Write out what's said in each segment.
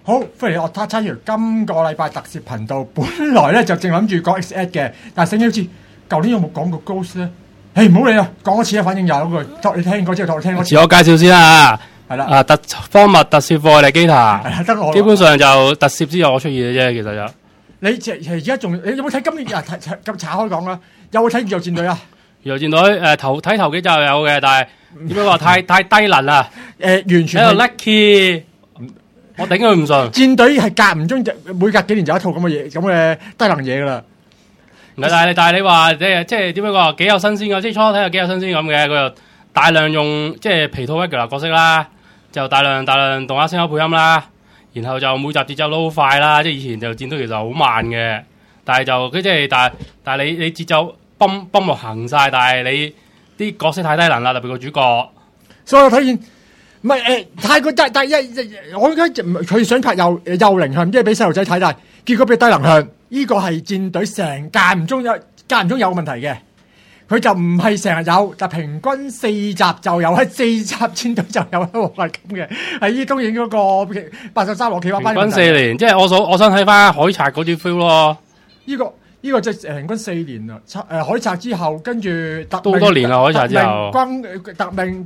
好，歡迎我他參與今個禮拜特攝頻道。本來咧就正諗住講 X8 嘅，但係醒起好似舊年有冇講過 Ghost 咧？唔好理啦，講多次啦，反正有嗰句，托你聽過之後，托你聽多次。 自我介紹先啦， 係啦， 荒謬特攝課嚟 Gita， 得我。 基本上就特攝之後我出現嘅啫，其實就。 你而家仲你有冇睇今年咁查開講啦？有冇睇宇宙戰隊啊？ 宇宙戰隊睇頭幾集有嘅，但係點解話太低能啦？ 完全喺度 lucky。我頂佢唔順， 戰隊係隔唔中每隔幾年就一套咁嘅嘢，咁嘅低能嘢噶啦。 但係你話即係點樣講幾有新鮮嘅，即係初睇又幾有新鮮咁嘅，佢又大量用即係皮套 regular 角色啦，就大量動畫聲優配音啦，然後就每集節奏都好快啦，即係以前就戰隊其實好慢嘅，但係就佢即係但係你節奏泵落行晒，但係你啲角色太低能啦，特別個主角， 所以我睇見。唔係太過低，我而家佢想拍幼齡向，即係俾細路仔睇，但係結果俾低能向。呢個係戰隊成間唔中有問題嘅，佢就唔係成日有，但平均4集就有，喺4集戰隊就有，係咁嘅。係依東映嗰個83羅企畫班。 平均4年，即係我想睇翻海賊嗰啲 feel 咯。 呢個即係平均4年啦。海賊之後，跟住都好多年啦，海賊之後。 特命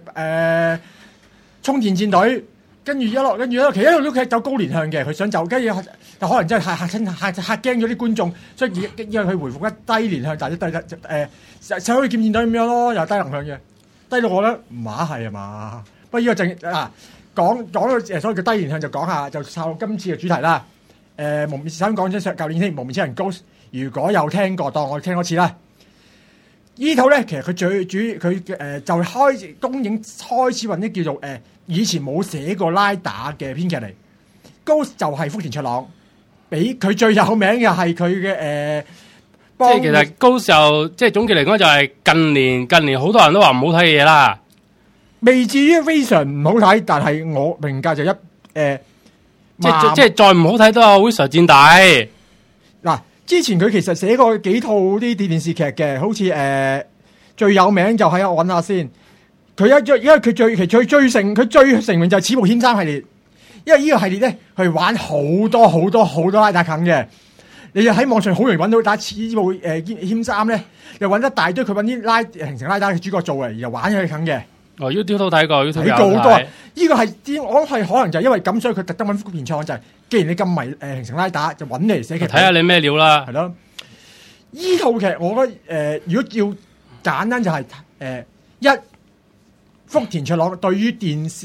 充電戰隊，跟住一路，其實一路都劇走高年向嘅，佢想走，跟住就可能真係嚇驚咗啲觀眾，所以因為佢回復一低年向，但係就好似劍戰隊咁樣咯，又低能向嘅，低到我覺得唔係嘛？不過呢個正講到所謂嘅低年向就講下，就抄今次嘅主題啦。想講咗舊年先蒙面超人 Ghost， 如果有聽過，當我聽多次啦。呢套咧，其實佢最主佢就東映開始揾啲叫做以前冇寫過拉打嘅編劇嚟。Ghost 就係福田卓朗，俾佢最有名嘅係佢嘅即係其實 Ghost 就即係總結嚟講就係近年好多人都話唔好睇嘅嘢啦， 未至於非常唔好睇，但係我評價就即係再唔好睇都有 Wizard 戰隊嗱。之前佢其實寫過幾套啲電視劇嘅，好似最有名就係我揾下先。因為佢最成名就係《此部牽三》系列，因為呢個系列咧去玩好多拉打梗嘅。你又喺網上好容易揾到打《此部牽三》咧，又揾一大堆佢揾啲形成拉打嘅主角做嚟，又玩佢梗嘅。 YouTube 都睇過，YouTube 睇過好多。呢個係我係可能就係因為咁，所以佢特登揾福田創就係，既然你咁迷形成拉打，就揾你嚟寫劇。 睇下你咩料啦， 係咯。依套劇我覺得如果要簡單就係一福田卓朗對於電視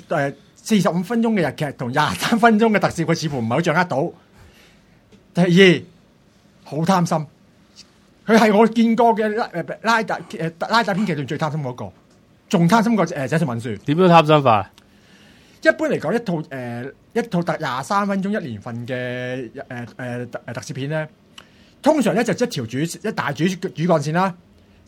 45分鐘嘅日劇同23分鐘嘅特攝，佢似乎唔係好掌握到。第二，好貪心，佢係我見過嘅拉打編劇中最貪心嗰個。仲貪心過井上文樹。 點樣貪心法？ 一般嚟講，一套特23分鐘1年份嘅特攝片咧，通常咧就一大主幹線啦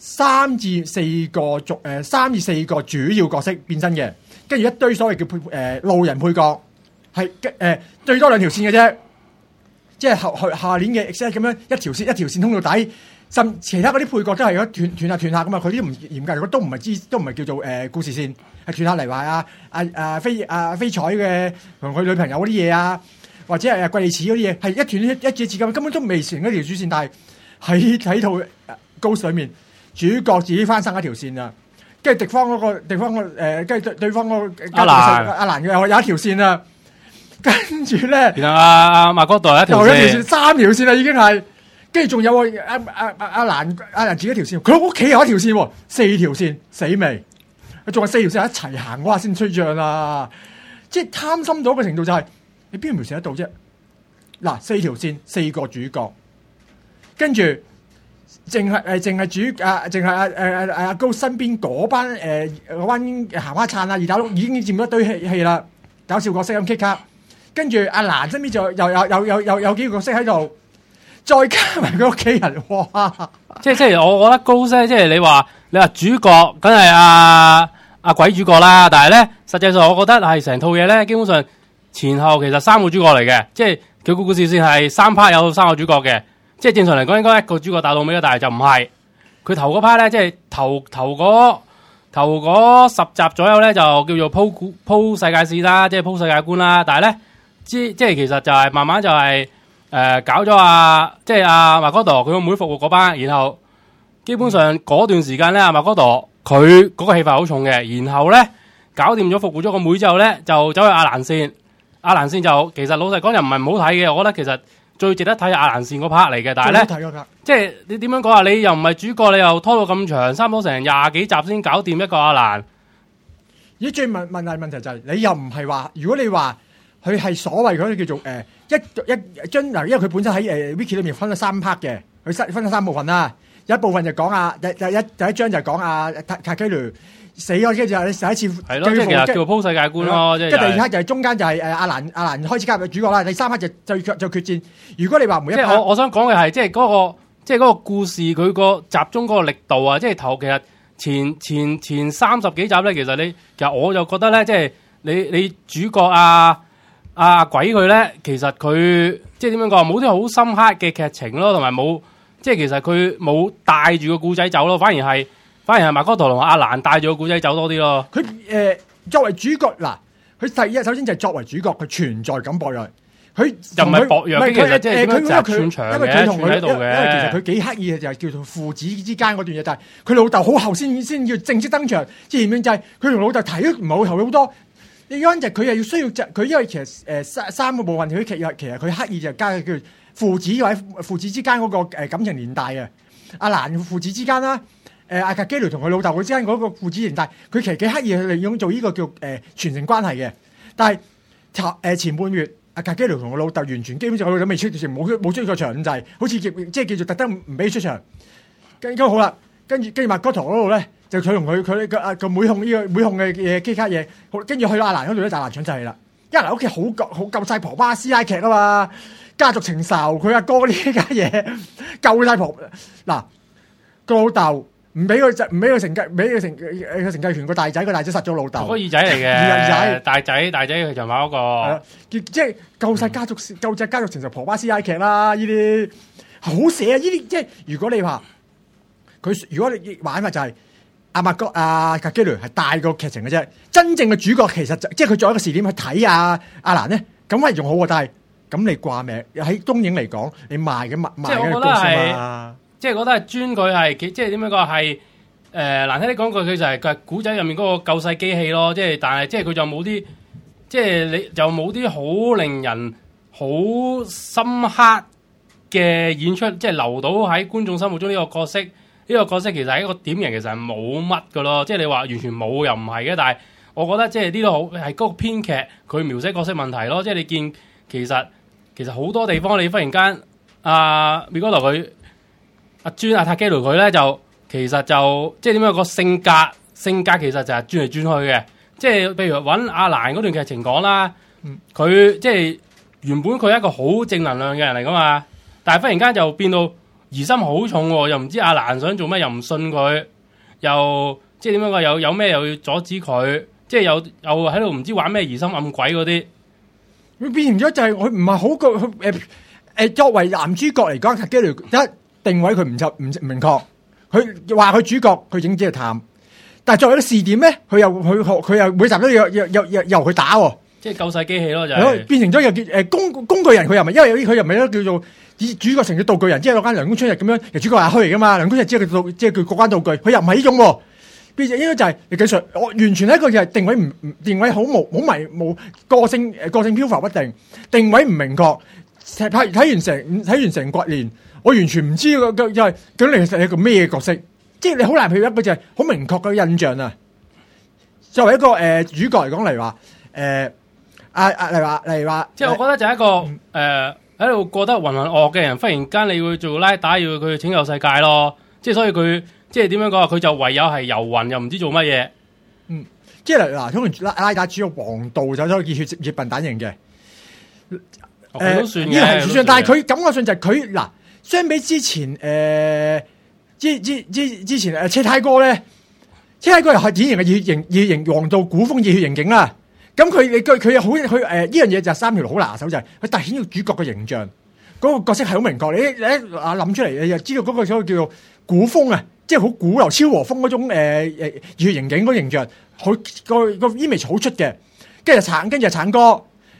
，3至4個主要角色變身嘅，跟住一堆所謂叫路人配角，係最多2條線嘅啫，即係下年嘅 X 咁樣一條線通到底。甚其他嗰啲配角都係斷下咁嘛，佢啲唔嚴格嚟講都唔係叫做故事線，係斷下嚟話飛彩嘅同佢女朋友嗰啲嘢啊，或者係貴利齒嗰啲嘢，係一斷一節字咁，根本都未成一條主線，但係喺套 Ghost 裏面，主角自己翻生一條線啊，跟住對方嗰個跟住對方嗰個阿蘭嘅有一條線啊，跟住咧， 然後阿馬哥代一條線 ，3條線啦已經係。跟住仲有阿蘭自己一條線，佢屋企有一條線，4條線死未？仲係4條線一齊行，哇先吹脹啦！即係貪心到一個程度就係、是、你邊條線得到啫？嗱，4條線4個主角，跟住淨係阿高身邊嗰班行花燦啊二打六已經佔咗一堆戲啦，搞笑角色咁 kick 卡，跟住阿蘭身邊就有幾個角色喺度。再加埋佢屋企人，哇！ 即係我覺得Ghost咧，即係你話主角，梗係阿鬼主角啦。但係咧，實際上我覺得係成套嘢咧，基本上前後其實3個主角嚟嘅。即係佢個故事線係3 part 有3個主角嘅。即係正常嚟講應該一個主角打到尾嘅，但係就唔係。佢頭嗰 part 咧，即係頭嗰10集左右咧，就叫做鋪世界線啦，即係鋪世界觀啦。但係咧即係其實就係慢慢就係、搞咗即係阿麥哥多佢個妹復活嗰班，然後基本上嗰段時間咧，阿麥哥多佢嗰個戲份好重嘅，然後咧搞掂咗復活咗個妹之後咧，就走去阿蘭線。阿蘭線就其實老實講又唔係唔好睇嘅，我覺得其實最值得睇係阿蘭線嗰 part 嚟嘅，但係咧即係你點樣講啊？你又唔係主角，你又拖到咁長，差唔多成廿幾集先搞掂一個阿蘭。 而最問題就係、你又唔係話，如果你話佢係所謂嗰啲叫做一張嗱，因為佢本身喺Wiki 裏面分咗3 part 嘅，佢分咗3部分啦。有一部分就講第一章就講塔基魯死咗，跟住就第一次係咯，即係其實叫鋪世界觀咯。 跟住第2刻就係中間就係阿蘭開始加入主角啦。第3刻就決戰。如果你話每一 part， 即係我想講嘅係即係嗰個故事佢個集中嗰個力度啊，即係頭其實前30幾集咧，其實我就覺得咧，即係你主角鬼佢咧，其實佢即係點樣講，冇啲好深刻嘅劇情咯，同埋冇即係其實佢冇帶住個故仔走咯，反而係麥哥陀同阿蘭帶住個故仔走多啲咯。 佢作為主角嗱，佢第一首先就係作為主角，佢存在感薄弱。佢又唔係薄弱嘅，其實即係點樣佢串場因為佢同佢喺度嘅。 因為其實佢幾刻意嘅就係叫做父子之間嗰段嘢，但係佢老豆好後先要正式登場。前面就係佢同老豆提都唔係好後好多。呢樣就佢又要需要佢，因為其實三個部分佢其實佢刻意就加叫父子或者父子之間嗰個感情連帶嘅。阿蘭父子之間啦，阿格基雷同佢老豆佢之間嗰個父子連帶，佢其實幾刻意去利用做呢個叫傳承關係嘅。但係前半月。阿格基雷同我老豆完全基本上我老豆未出冇出過場咁滯，好似即係叫做特登唔俾佢出場。跟住好啦，跟住麥哥陀嗰度咧，就佢同佢個妹控呢個妹控嘅嘢機卡嘢，跟住去到阿蘭嗰度咧，大蘭搶就係啦。因為阿蘭屋企好夠曬婆巴師奶劇啊嘛，家族情仇，佢阿哥呢家嘢夠曬婆嗱個老豆。唔俾佢承繼權個大仔殺咗老豆。 個二仔嚟嘅，大仔佢就買嗰個。 即係夠晒家族情仇婆巴師奶劇啦！呢啲好寫啊！呢啲即係如果你話佢，如果你玩法就係阿格基雷係大個劇情嘅啫，真正嘅主角其實即係佢作為一個視點去睇阿蘭咧，咁係仲好喎。但係咁你掛名喺東影嚟講，你賣嘅高先嘛。 即係覺得係專佢係，即係點樣講係難聽啲講句，佢就係佢古仔入面嗰個救世機器咯。即係但係即係佢就冇啲，即係你就冇啲好令人好深刻嘅演出，即係留到喺觀眾心目中呢個角色。呢個角色其實係一個點型，其實係冇乜㗎咯。即係你話完全冇又唔係嘅，但係我覺得即係呢度好係嗰個編劇佢描寫角色問題咯。即係你見其實好多地方你忽然間米高頭佢。阿塔基魯佢咧就其實就即係點樣個性格其實就係轉嚟轉去嘅，即係譬如揾阿蘭嗰段劇情講啦，佢即係原本佢係一個好正能量嘅人嚟噶嘛，但係忽然間就變到疑心好重喎，又唔知阿蘭想做咩，又唔信佢，又即係點樣講，有咩又要阻止佢，即係又喺度唔知玩咩疑心暗鬼嗰啲， 佢變成咗就係佢唔係好個作為男主角嚟講，塔基魯定位佢唔明確，佢話佢主角佢整只係探，但係作為一個視點咧，佢又每集都由佢打喎， 即係救世機器咯，就係變成咗又叫工具人，佢又唔係，因為佢又唔係都叫做以主角成咗道具人，即係攞間涼宮春日咁樣，其實主角係虛嚟噶嘛，涼宮春日只係佢即係佢嗰間道具，佢又唔係呢種喎，變成應該就係你技術，我完全係一個就係定位好冇個性漂浮不定，定位唔明確，睇完成骨年。我完全唔知就係究竟你係一個咩角色，即係你好難譬如一個就係好明確嘅印象啊。作為一個主角嚟講嚟話，例如話， 即係我覺得就係一個喺度過得渾渾噩噩嘅人，忽然間你會做拉打，要佢拯救世界咯。即係所以佢即係點樣講啊？佢就唯有係遊魂，又唔知做乜嘢。 即係嗱，通常拉打主要黃道走咗熱笨蛋型嘅， 都算嘅， 呢個係算，但係佢感覺上就係佢嗱。相比之前，之前車太哥咧，車太哥又係典型嘅熱型黃道古風熱血刑警啦。咁佢又好呢樣嘢就係三條路好拿手，就係佢凸顯個主角嘅形象，嗰個角色係好明確。你一諗出嚟，你就知道嗰個所謂叫做古風啊，即係好古流超和風嗰種熱血刑警嗰個形象，個 image 好出嘅。跟住橙哥。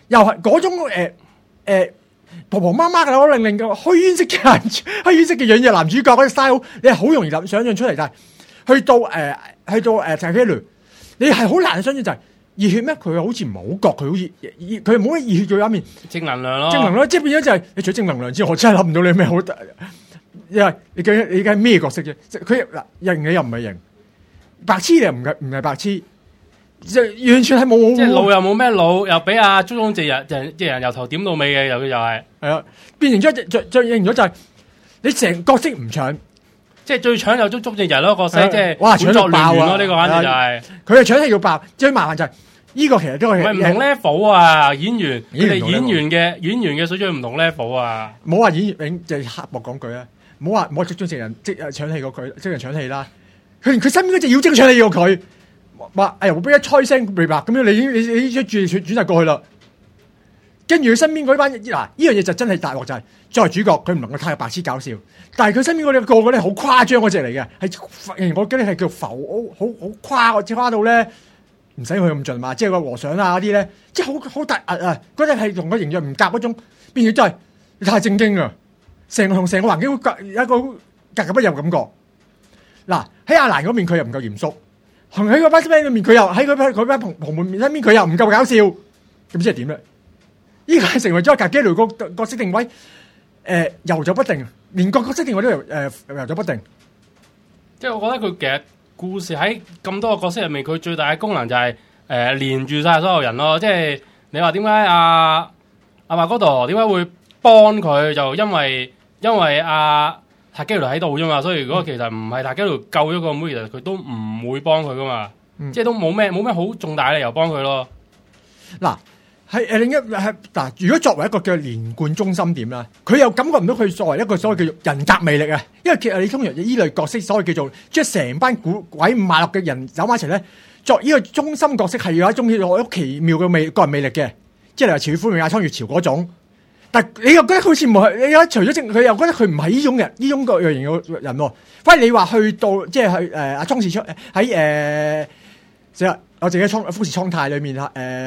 又係嗰種婆婆媽媽嘅我令嘅虛式嘅樣嘢男主角嗰啲 style， 你係好容易想象出嚟，但係去到泰基魯，你係好難想象就係熱血咩？佢好似唔係好覺佢好似佢冇乜熱血嘅一面， 正能量咯， 正能量即係變咗就係你除咗正能量之外，我真係諗唔到你咩好，因為你究竟咩角色啫？佢嗱型你又唔係型，白痴你又唔係白痴。就完全係冇， 即係腦又冇咩腦，又俾阿竹中直人由頭點到尾嘅，又係啊，變成咗最型咗就係你成角色唔搶， 即係最搶就竹中直人咯角色，即係哇搶到爆啊！ 呢個反正就係佢係搶戲要爆，最麻煩就係呢個其實都係唔同 level 啊！演員演員嘅水準唔同 level 啊！ 冇話演員就係刻薄講句啊，冇話竹中直人即係搶戲過佢，即係搶戲啦。佢身邊嗰隻妖精搶戲過佢。話哎呀，我俾一吹聲明白咁樣，你轉晒過去啦。跟住佢身邊嗰班嗱，呢樣嘢就真係大鑊，就係作為主角，佢唔能夠太白痴搞笑。但係佢身邊嗰啲個個咧好誇張嗰隻嚟嘅，係我覺得係叫浮好誇到咧，唔使去咁盡嘛。即係個和尚啊嗰啲咧，即係好突啊！嗰隻係同個形象唔夾嗰種，變咗真係你太正經啊！成個環境有一個格格不入感覺。嗱喺阿蘭嗰邊佢又唔夠嚴肅。喺嗰班 friend 裏面，佢又喺佢班同門面身邊，佢又唔夠搞笑，咁即係點咧？呢個係成為咗格基雷個角色定位，遊走不定，連個角色定位都遊走不定。 即係我覺得佢其實故事喺咁多個角色入面，佢最大嘅功能就係連住晒所有人咯。即係你話點解阿馬哥多點解會幫佢？就因為塔基魯喺度啫嘛，所以如果其實唔係塔基魯救咗個妹，其實佢都唔會幫佢噶嘛，即係都冇咩好重大理由幫佢咯。 嗱，係另一係嗱，如果作為一個叫連貫中心點啦，佢又感覺唔到佢作為一個所謂叫做人格魅力啊，因為其實你通常依類角色所謂叫做將成班鬼五馬六嘅人走埋一齊咧，作呢個中心角色係有一種好奇妙嘅個人魅力嘅，即係例如朝虎明亞倉月朝嗰種。但你又覺得好似唔係，你又除咗佢又覺得佢唔係呢種人，呢種個類型嘅人喎。反而你話去到即係去阿倉士出喺我自己富士倉太裏面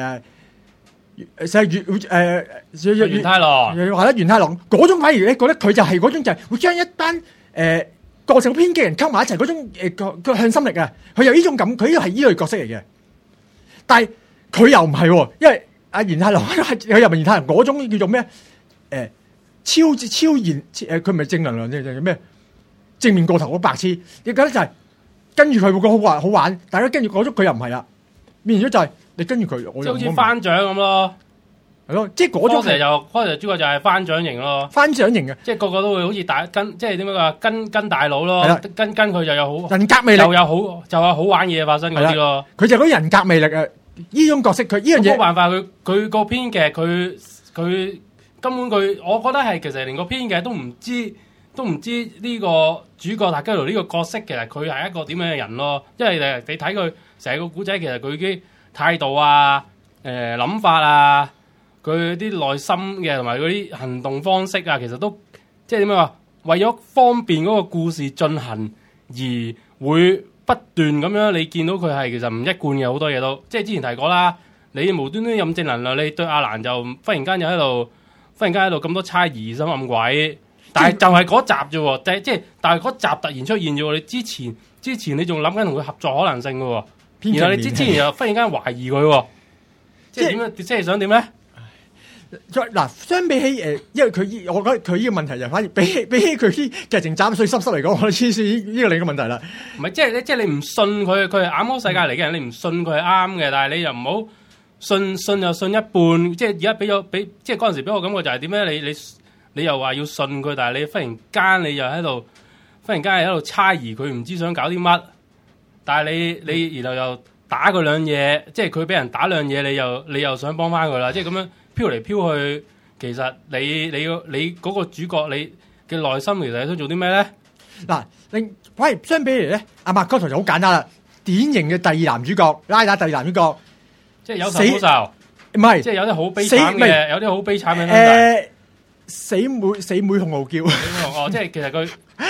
元太郎係啦，元太郎嗰種反而咧覺得佢就係嗰種就係會將一班個性偏激人溝埋一齊嗰種個向心力啊，佢有呢種感，佢呢個係呢類角色嚟嘅。但係佢又唔係喎，因為阿元太郎佢又唔係元太郎嗰種叫做咩？超然佢唔係正能量啫，就咩正面過頭好白痴，你覺得就係跟住佢會覺得好玩，大家跟住嗰種佢又唔係啦，變咗就係你跟住佢， 即係好似番長咁咯， 係咯，即係嗰種開頭主角就係番長型咯， 番長型嘅， 即係個個都會好似跟，即係點樣話跟大佬咯，跟佢就有好人格魅力， 又有好玩嘢發生嗰啲咯， 佢就係嗰人格魅力啊！呢種角色佢呢樣嘢冇辦法，佢個編劇佢根本我覺得係其實連個編劇都唔知呢個主角塔基魯呢個角色其實佢係一個點樣嘅人咯，因為你睇佢成個古仔其實佢啲態度啊、諗法啊、佢啲內心嘅同埋嗰啲行動方式啊，其實都即係點樣話為咗方便嗰個故事進行而會不斷咁樣，你見到佢係其實唔一貫嘅好多嘢都，即係之前提過啦，你無端端咁正能量，你對阿蘭就忽然間喺度咁多猜疑心暗鬼，但係就係嗰集啫喎，即係但係嗰集突然出現咗，你之前你仲諗緊同佢合作可能性嘅喎，然後你之前又忽然間懷疑佢喎，即係點樣？即係想點咧？ 嗱，相比起因為我覺得佢呢個問題就反而比起佢啲劇情斬碎濕濕嚟講，我黐線呢個另一個問題啦。唔係， 即係你唔信佢係亞魔世界嚟嘅人，你唔信佢係啱嘅，但係你又唔好信就信一半。即係而家俾即係嗰陣時俾我感覺就係點咧？你又話要信佢，但係你忽然間你又喺度猜疑佢，唔知想搞啲乜。但係你然後又打佢兩嘢，即係佢俾人打兩嘢，你又想幫翻佢啦，即係咁樣。飄嚟飄去，其實你嗰個主角你嘅內心其實你想做啲咩咧？嗱，反而相比嚟咧，阿麥哥頭就好簡單啦，典型嘅第二男主角，拉打第二男主角，即係有仇報仇，唔係，即係有啲好悲慘嘅，有啲好悲慘嘅。死妹紅號叫，哦，即係其實佢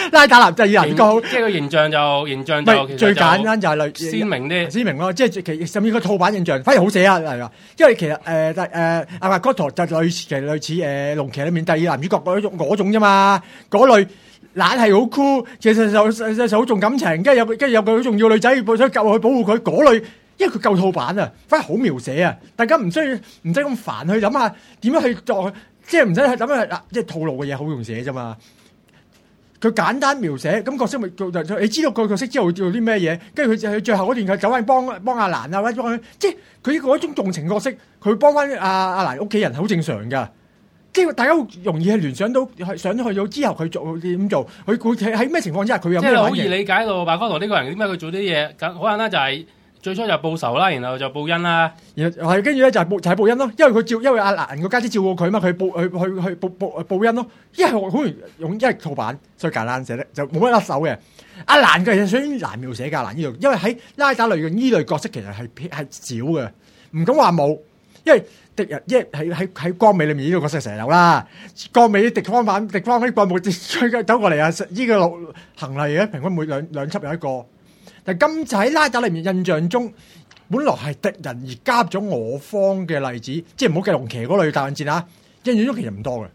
拉打男就以男主角好。 即係個形象就唔其實係最簡單就係類鮮明啲。 鮮明咯，即係甚至個套版印象反而好寫啊，係啊，因為其實阿馬哥陀就類似龍騎裏面第二男主角嗰種啫嘛，嗰類懶係好酷，其實就好重感情，跟住有個好重要女仔想救佢保護佢嗰類，因為佢舊套版啊，反而好描寫啊，大家唔需要咁煩去諗下點樣去作，即係唔使去諗下即係套路嘅嘢好容易寫啫嘛。佢簡單描寫，咁角色咪你知道個角色之後會做啲咩嘢，跟住佢最後嗰段佢走翻幫阿蘭啊，或者幫佢，即係佢嗰種重情角色，佢幫翻阿蘭屋企人好正常噶，即係大家好容易係聯想到上咗去咗之後佢做點做，佢喺咩情況之下佢有咩反應， 即係好易理解到馬哥陀呢個人點解佢做啲嘢，咁好簡單就係最初就報仇啦，然後就報恩啦， 然後係跟住咧就係報恩咯，因為阿蘭個家姐照顧佢嘛，佢報恩咯，因為好容易用一套版，所以簡單寫得就冇乜甩手嘅。阿蘭嘅其實難描寫㗎，蘭呢度，因為喺拉打類嘅呢類角色其實係少嘅，唔敢話冇，因為敵人因為喺光美裏面呢個角色成日有啦，光美敵方啲幹部走過嚟啊，呢個行例嘅平均每兩輯有一個。但今次喺拉打裏面印象中，本來係敵人而加入咗我方嘅例子，即係唔好計龍騎嗰類大混戰啊！印象中其實唔多嘅，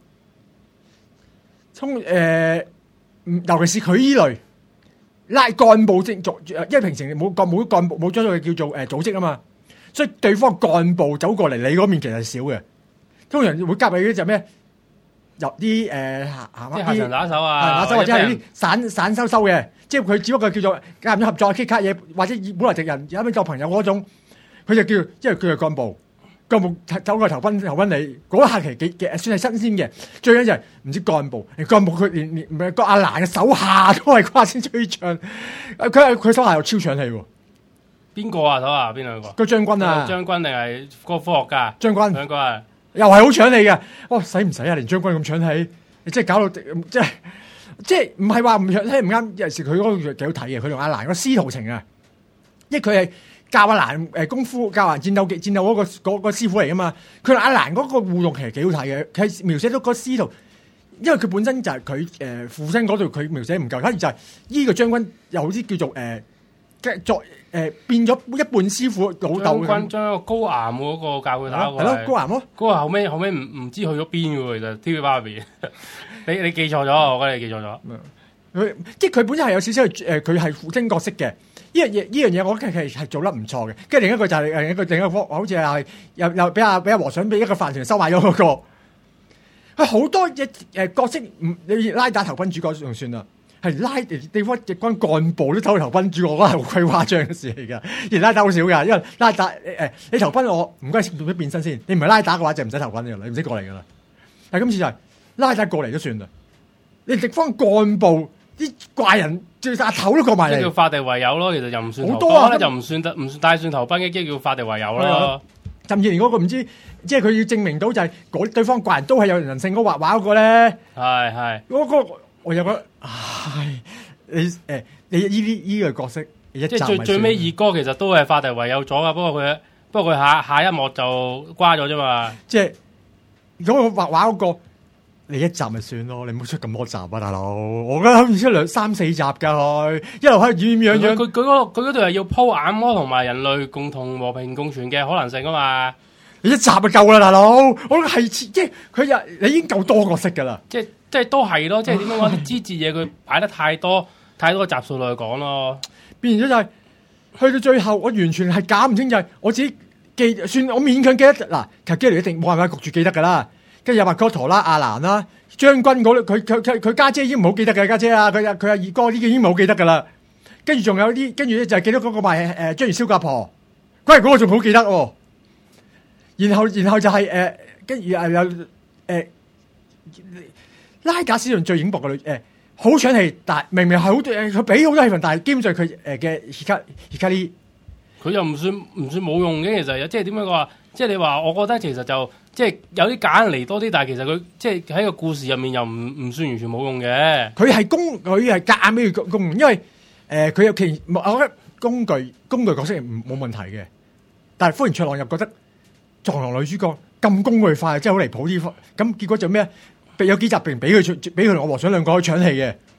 尤其是佢依類拉幹部職族，因為平時冇幹部冇將佢叫做組織啊嘛，所以對方幹部走過嚟你嗰邊其實係少嘅，通常會加入嗰啲就咩？入啲即係下場打手啊， 打手或者係啲散收嘅，即係佢只不過叫做加入咗合作 K 卡嘢，或者本來敵人有一邊做朋友嗰種，佢就叫，因為佢係幹部走過投奔你，嗰下期算係新鮮嘅。最緊就係唔知幹部佢連唔係個阿蘭嘅手下都係跨先吹唱，佢手下又超搶氣喎。 邊個啊？手下邊兩個？ 個將軍啊， 將軍定係個科學家？ 將軍兩個啊。 又係好搶氣嘅，使唔使啊？連將軍咁搶氣，你即係搞到即係唔係話唔搶氣唔啱？有時佢嗰個幾好睇嘅，佢同阿蘭個師徒情啊，因為佢係教阿蘭功夫，教阿蘭戰鬥嗰個師傅嚟噶嘛。佢同阿蘭嗰個互動其實幾好睇嘅，佢係描寫到個師徒，因為佢本身就係佢父親嗰度佢描寫唔夠，反而就係呢個將軍又好似叫做變咗一半師傅老豆咁， 將個高岩嗰個教佢打過， 係咯高岩咯。 嗰個後尾唔知去咗邊嘅喎，其實 TV 入邊，你記錯咗，我覺得你記錯咗。 即係佢本身係有少少佢係父親角色嘅，呢樣嘢我覺得係做得唔錯嘅。跟住另一個就係另一個好似係又俾阿和尚俾一個飯團收買咗嗰個。佢好多嘅角色你拉打投奔主角仲算啦。係拉地方敵軍幹部都走去投奔主角，我覺得係好鬼誇張嘅事嚟㗎。而拉打好少㗎，因為拉打你投奔我唔該做咩變身先？你唔係拉打嘅話就唔使投奔㗎啦，你唔使過嚟㗎啦。但係今次就係拉打過嚟都算啦。你敵方幹部啲怪人最阿頭都過埋嚟， 即叫化敵為友咯。其實又唔算好多啊， 就唔算大算投奔嘅，即叫化敵為友咯。 甚至連嗰個唔知，即係佢要證明到就係對方怪人都係有人性嗰畫畫嗰個咧。 係嗰個。我又覺得，唉，你依個角色，即係最尾二哥其實都係化敵為友咗噶，不過佢下一幕就瓜咗啫嘛。 即係如果我畫畫嗰個，你一集咪算咯，你唔好出咁多集啊，大佬！我覺得好似出2-3-4集噶佢，一路喺度樣樣。 佢嗰度係要鋪眼魔同埋人類共同和平共存嘅可能性啊嘛。 你一集就夠啦，大佬！我覺得係即係佢你已經夠多角色噶啦。 即係都係咯，即係點樣講啲枝節嘢佢擺得太多集數落去講咯， 變咗就係去到最後，我完全係搞唔清，就係我自己記，算我勉強記得嗱，其實基尼一定冇辦法焗住記得噶啦，跟住有麥哥陀啦、阿蘭啦、將軍嗰佢家姐已經唔好記得嘅家姐啊，佢阿二哥呢啲已經唔好記得噶啦，跟住仲有啲，跟住咧就係記得嗰個賣章魚燒家婆，嗰個仲好記得喎，然後就係跟住有拉賈史上最影薄嘅女好搶戲，但明明係好佢俾好多戲份，但係基本上佢嘅而家呢， 佢又唔算冇用嘅，其實即係點樣講啊？即係你話，我覺得其實就即係有啲揀嚟多啲，但係其實佢即係喺個故事入面又唔算完全冇用嘅。佢係夾硬俾佢公，因為佢有其我覺得工具角色冇問題嘅，但係福原卓郎又覺得撞狼女主角咁工具化，真係好離譜啲。咁結果就咩？有幾集並俾佢同我和尚兩個去搶戲嘅，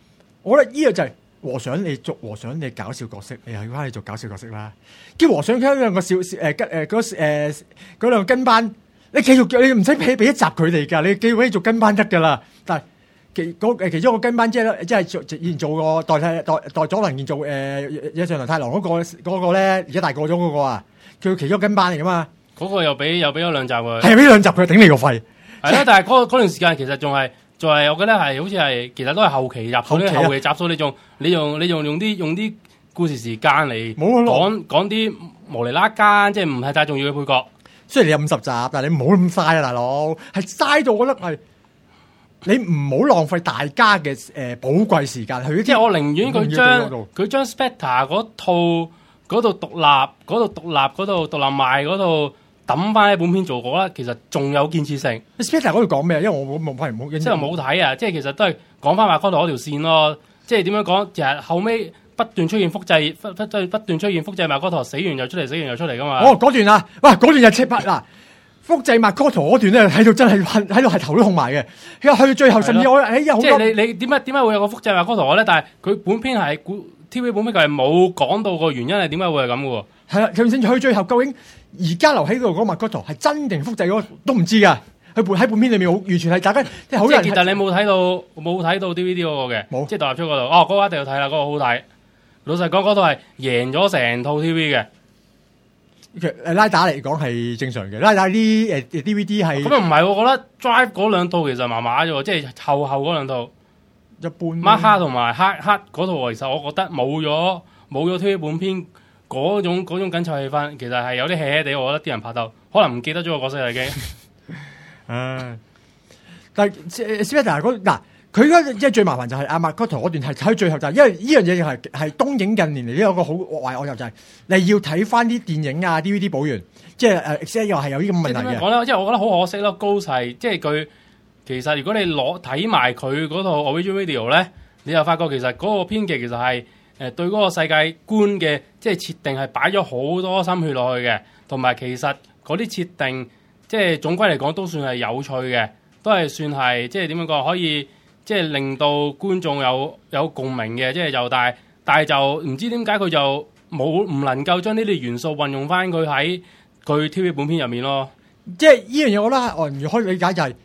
我覺得呢個就係和尚你做和尚你搞笑角色，你又要翻去做搞笑角色啦。叫和尚嗰兩個嗰兩個跟班，你繼續你唔使俾一集佢哋㗎，你繼續可以做跟班得㗎啦。但係其中一個跟班即係以前做過代佐能健做野上良太郎嗰個咧，而家大個咗嗰個啊，佢其中一個跟班嚟㗎嘛。 嗰個又俾咗2集佢， 係俾2集佢頂你個肺。 係啦，但係嗰段時間其實仲係，我覺得係好似係，其實都係後期集數，你用啲故事時間嚟講啲無厘啦間，即係唔係太重要嘅配角。 雖然你有50集，但係你唔好咁嘥啊，大佬，係嘥到我覺得係你唔好浪費大家嘅寶貴時間去。 即係我寧願佢將 Spectre 嗰度獨立賣嗰度抌翻喺本片做過啦，其實仲有建設性。 Spectre 嗰度講咩？因為我冇印象， 即係冇睇啊！即係其實都係講翻麥哥羅嗰條線咯。即係點樣講？其實後尾不斷出現複製麥哥羅死完又出嚟噶嘛。哦， 嗰段啊，哇！嗰段就赤拍嗱，複製麥哥羅嗰段咧，喺度真係喺度係頭都紅埋嘅。去到最後甚至我喺好多， 即係你點解會有個複製麥哥羅咧？但係佢本片係TV 本片佢係冇講到個原因係點解會係咁嘅喎。係啦， 甚至去最後究竟而家留喺度嗰個麥哥羅係真定複製嗰個都唔知㗎。佢喺本片裏面完全係大家即係好人。 其實你冇睇到 DVD 嗰個嘅，冇即係獨立出嗰度。哦，嗰個一定要睇啦，嗰個好睇。老實講，嗰度係贏咗成套 TV 嘅。 拉打嚟講係正常嘅，拉打啲DVD 係咁又唔係，我覺得 Drive 嗰兩套其實麻麻啫喎，即係後嗰兩套一般。 Mark 同埋黑嗰套，其實我覺得冇咗 TV 本片嗰種緊湊氣氛，其實係有啲 hea 地，我覺得啲人拍到可能唔記得咗個角色啦已經。 但係 Spectre 嗱，佢而家即係最麻煩就係阿麥哥羅嗰段係喺最後就係，因為呢樣嘢係東映近年嚟呢有個好壞惡習就係你要睇翻啲電影啊 DVD 補完，即係X 又係有呢個問題嘅。 講咧，即係我覺得好可惜咯。Ghost係即係佢其實如果你睇埋佢嗰套 Original Video 咧，你就發覺其實嗰個編劇其實係對嗰個世界觀嘅即係設定係擺咗好多心血落去嘅，同埋其實嗰啲設定即係總歸嚟講都算係有趣嘅，都係算係即係點樣講可以即係令到觀眾有共鳴嘅，即係但係就唔知點解佢就唔能夠將呢啲元素運用翻佢喺佢 TV 本片入面咯。 即係呢樣嘢，我覺得我唔可以理解就係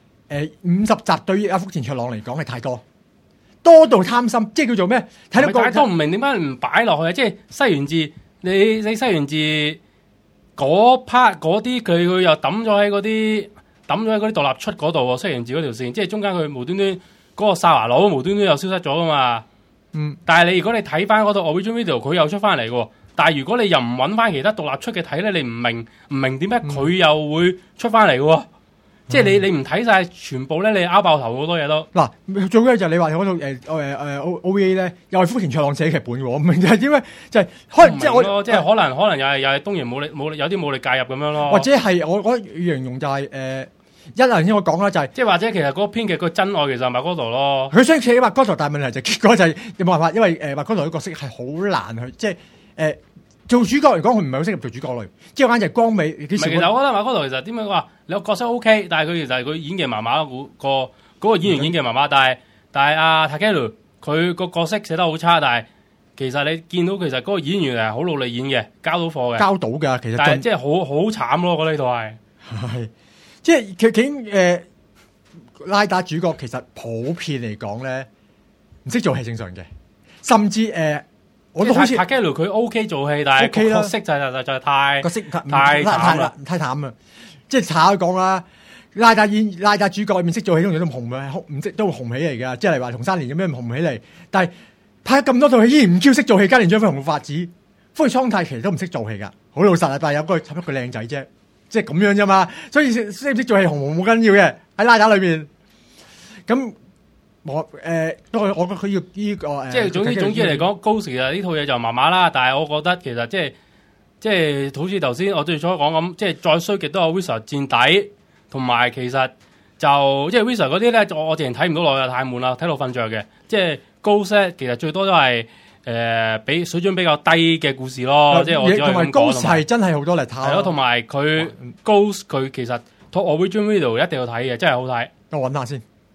50集對於阿福田卓朗嚟講係太多到貪心，即係叫做咩？睇到大家都唔明點解唔擺落去啊！即係西元字，你西元字嗰 part 嗰啲佢又抌咗喺嗰啲獨立出嗰度喎，西元字嗰條線，即係中間佢無端端嗰個沙華佬無端端又消失咗噶嘛。但係如果你睇翻嗰度 Original Video， 佢又出翻嚟嘅。但係如果你又唔揾翻其他獨立出嘅睇咧，你唔明點解佢又會出翻嚟嘅？即係你唔睇晒全部咧，你拗爆頭好多嘢都。嗱， 最緊要就係你話嗰套OVA 咧，又係福田卓朗寫劇本嘅，我唔明就係點解就係可能即係我即係可能又係東映冇力有啲冇力介入咁樣咯。 或者係我形容就係一頭先我講啦，就係即係或者其實嗰個編劇個真愛其實係麥哥羅咯。 佢想寫麥哥羅，但係問題就結果就係冇辦法，因為麥哥羅嘅角色係好難去即係做主角嚟講，佢唔係好適合做主角類。之後間就係光美。其實我覺得麥哥羅其實點樣話？你個角色 OK，但係佢其實佢演技麻麻嗰個演員演技麻麻，但係阿 Takeru 佢個角色寫得好差，但係其實你見到其實嗰個演員係好努力演嘅，交到貨嘅， 交到㗎。其實但係即係好慘咯，我覺得呢套係即係佢竟拉打主角其實普遍嚟講咧唔識做戲正常嘅，甚至我都好似 Takeru 佢 OK 做戲，但係角色就係太慘啦， 太慘啦。即係炒講啦，拉打主角入面識做戲，通常都紅嘅，唔識都會紅起嚟㗎。即係例如話同山連咁樣紅起嚟，但係拍咁多套戲依然唔叫識做戲。加連張飛紅髮子，福士蒼太其實都唔識做戲㗎，好老實啊。但係有個插一個靚仔啫，即係咁樣啫嘛。所以識唔識做戲紅冇緊要嘅喺拉打裏面。咁我覺得佢要呢個即係總之嚟講，高時啊呢套嘢就麻麻啦。但係我覺得其實即係好似頭先我最初講咁，即係再衰極都有 Wizard 墊底，同埋其實就即係 Wizard 嗰啲咧，我淨係睇唔到落去，太悶啦，睇到瞓着嘅。即係 Ghost 其實最多都係比水準比較低嘅故事咯。即係我只可以咁講。同埋 Ghost 係真係好多嚟睇。 係咯，同埋佢 Ghost 佢其實套 Original Video 一定要睇嘅，真係好睇。 我揾下先。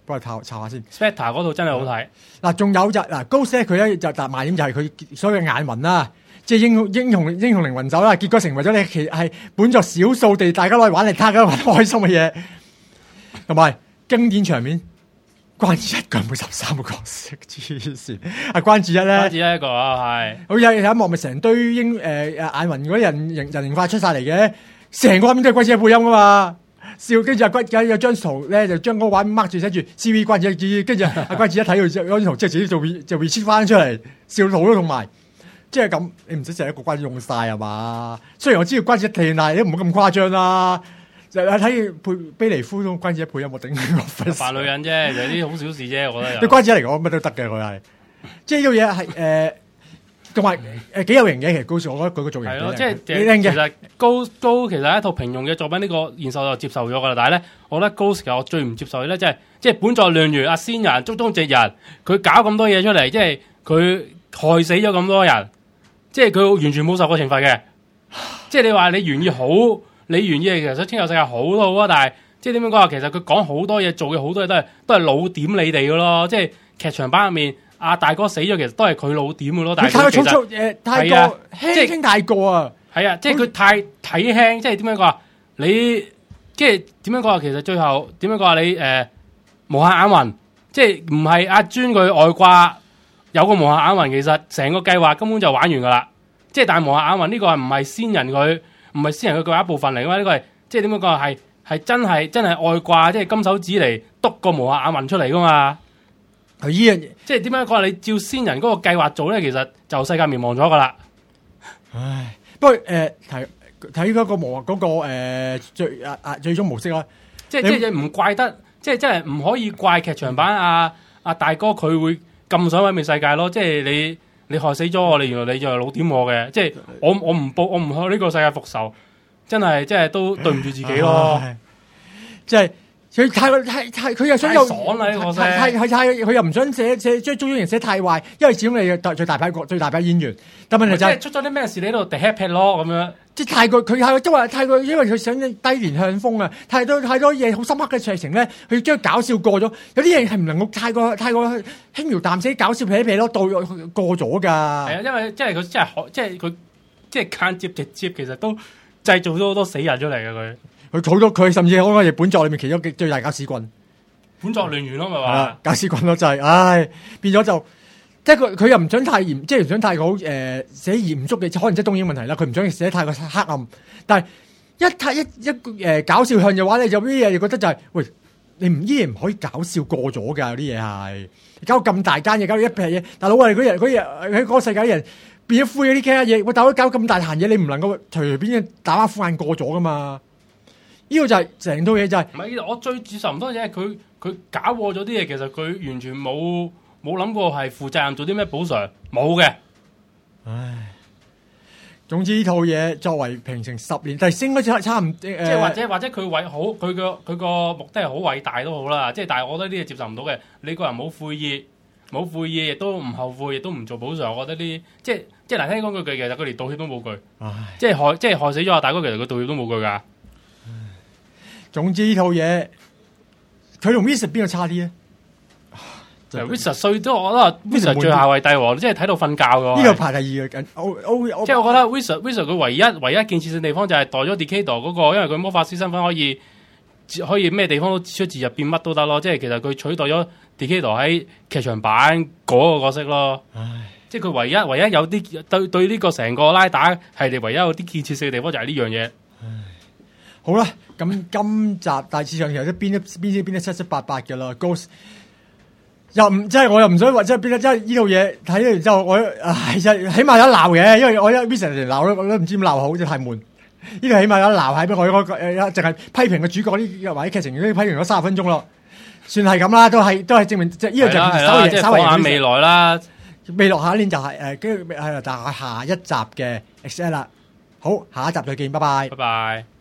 幫我查下先。 Spectre 嗰套真係好睇。 嗱，仲有就嗱 Ghost 咧，佢咧就賣點就係佢所謂嘅眼魂啦，即係英雄靈魂手啦，結果成為咗你其係本作少數地大家攞嚟玩嚟卡嘅玩開心嘅嘢，同埋經典場面。關智一佢每13個角色，黐線！阿關智一咧， 關智一一個係， 好有一幕咪成堆眼魂嗰啲人形化出晒嚟嘅，成個畫面都係關智一配音噶嘛，笑跟住阿關有張圖咧就將嗰個畫面 mark 住寫住 CV 關智一，跟住阿關智一睇到嗰張圖即係自己就 recheck 翻出嚟，笑到都痛埋，即係咁你唔使成一個關智用晒係嘛？雖然我知道關智一聽，但係你唔好咁誇張啦。就睇卑尼夫咁關智一配音，我頂個肺。 扮女人啫，就啲好小事啫，我覺得。 對關智一嚟講乜都得嘅，佢係，即係呢個嘢係同埋幾有型嘅。其實高士，我覺得佢個造型係咯，即係其實高其實一套平庸嘅作品，呢個現實就接受咗噶啦。但係咧，我覺得高士其實我最唔接受嘅咧，即係本作亂如阿仙人足中直人，佢搞咁多嘢出嚟，即係佢害死咗咁多人，即係佢完全冇受過懲罰嘅。即係你話你原意好。你原意其實想拯救世界好都好啊，但係即係點樣講啊？其實佢講好多嘢，做嘅好多嘢都係老點你哋嘅咯。即係劇場版入面，阿大哥死咗，其實都係佢老點嘅咯。但係太過粗粗太過輕太過啊！ 係啊，即係佢太睇輕，即係點樣講啊？你即係點樣講啊？其實最後點樣講啊？你無限眼魂，即係唔係阿尊佢外掛有個無限眼魂，其實成個計劃根本就玩完噶啦。即係但係無限眼魂呢個係唔係先人佢？唔係先人佢嘅一部分嚟噶嘛？呢個係即係點樣講？係真係外掛，即係金手指嚟篤個無限眼魂出嚟噶嘛？ 係依樣， 即係點樣講？你照先人嗰個計劃做咧，其實就世界滅亡咗噶啦。 唉，不過睇嗰個最終模式啦， 即係唔怪得，即係真係唔可以怪劇場版阿大哥佢會咁想毀滅世界咯。即係你害死咗我，原來你就係老點我嘅，即係我唔向呢個世界復仇，真係都對唔住自己咯。 即係佢太佢又想有爽啦呢個聲， 佢又唔想將中中人寫太壞，因為始終你最大批演員。但問題就係出咗啲咩事，你喺度地 happy 咯咁樣。 即係太過因為佢想低年向風啊，太多嘢好深刻嘅劇情咧，佢將搞笑過咗，有啲嘢係唔能夠太過輕描淡寫搞笑撇撇咯，過咗㗎。係啊，因為即係佢即係間接直接，其實都製造咗好多死人出嚟嘅佢。 佢甚至好多日本作裏面其中最大搞屎棍。 本作亂完咯，咪話搞屎棍咯，就係變咗就。即係佢又唔想太嚴，即係唔想太過寫嚴肅嘅，可能即係東映問題啦。佢唔想寫太過黑暗，但係一搞笑向嘅話咧，有啲嘢你覺得就係、是，喂，你唔依然唔可以搞笑過咗㗎，有啲嘢係搞到咁大間嘢，搞到一劈嘢。大佬啊，嗰日喺嗰個世界人變咗灰嗰啲其他嘢，喂，大佬搞咁大壇嘢，你唔能夠隨便打馬虎眼過咗㗎嘛？呢、這個就係成套嘢就係、是。 唔係，我最接受唔多嘢，佢搞過咗啲嘢，其實佢完全冇諗過係負責任做啲咩補償，冇嘅。 唉，總之呢套嘢作為平成10年，但係升咗差唔多， 即係或者佢好，佢個目的係好偉大都好啦。即係但係我覺得呢啲接受唔到嘅。你個人冇悔意，亦都唔後悔，亦都唔做補償。我覺得呢啲即係難聽講句，其實佢連道歉都冇句。即係害死咗阿大哥，其實佢道歉都冇句㗎。 總之呢套嘢，佢同 Wizard 邊個差啲咧？ Wizard 衰都，我覺得 Wizard 最下位帝王，即係睇到瞓覺㗎。 呢個排第二嘅， 即係我覺得 Wizard 佢唯一建設性地方就係代咗 Decade 嗰個，因為佢魔法師身份可以咩地方都出自入變乜都得咯。即係其實佢取代咗 Decade 喺劇場版嗰個角色咯。即係佢唯一有啲對呢個成個拉打係你唯一有啲建設性嘅地方就係呢樣嘢。 好啦，咁今集大致上其實都邊啲七七八八嘅啦。Ghost 又唔即係我又唔想話即係邊咧，即係呢套嘢睇完之後我真係起碼有得鬧嘅，因為我一 Vincent 嚟鬧我都唔知點鬧好，即係太悶。呢度起碼有得鬧，係俾我淨係批評個主角啲或者劇情已經批評咗30分鐘咯，算係咁啦，都係證明即係呢個就稍微放眼未來啦， 未來下一年就係跟住係下一集嘅 Excel 啦。好，下一集再見，拜拜。 拜拜。